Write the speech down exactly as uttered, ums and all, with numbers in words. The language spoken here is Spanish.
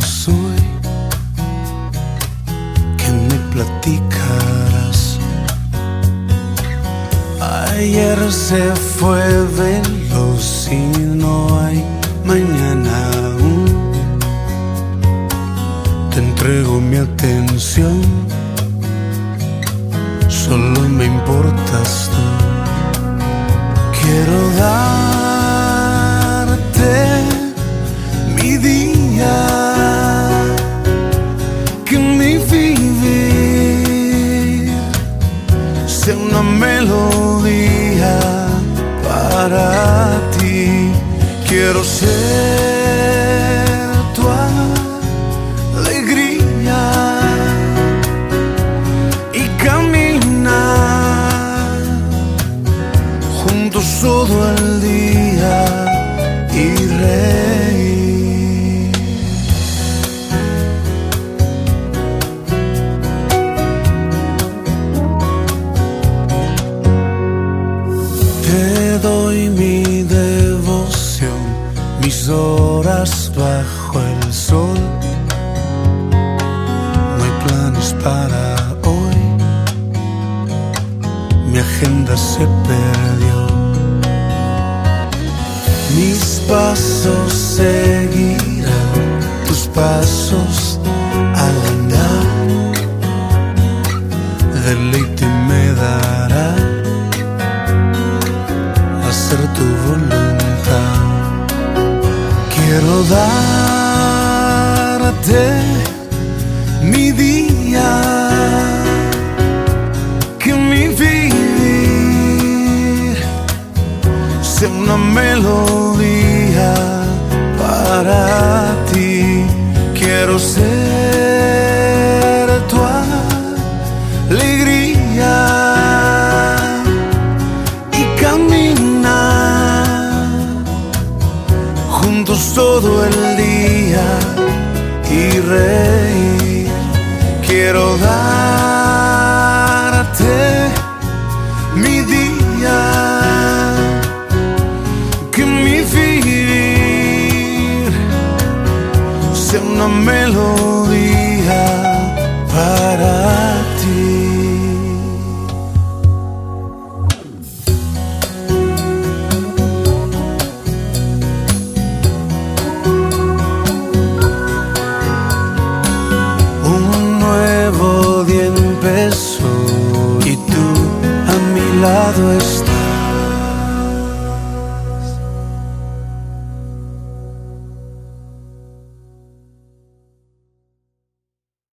soy, ¿qué me platicarás? Ayer se fue veloz y no hay mañana aún. Te entrego mi atención, solo me importas tú. Quiero darte mi día, que mi vivir sea una melodía para ti. Quiero ser tu alegría y caminar juntos todo el día y reír. Te doy mi devoción, mis horas bajo el sol. No hay planes para hoy, mi agenda se perdió. Mis pasos seguirán tus pasos al andar. Deleite me dará hacer tu voluntad. Quiero darte mi día, que mi vivir sea una melodía para ti. Quiero ser tu alegría y caminar juntos todo el día y reír. Quiero darte mi día, que mi vivir sea una melodía para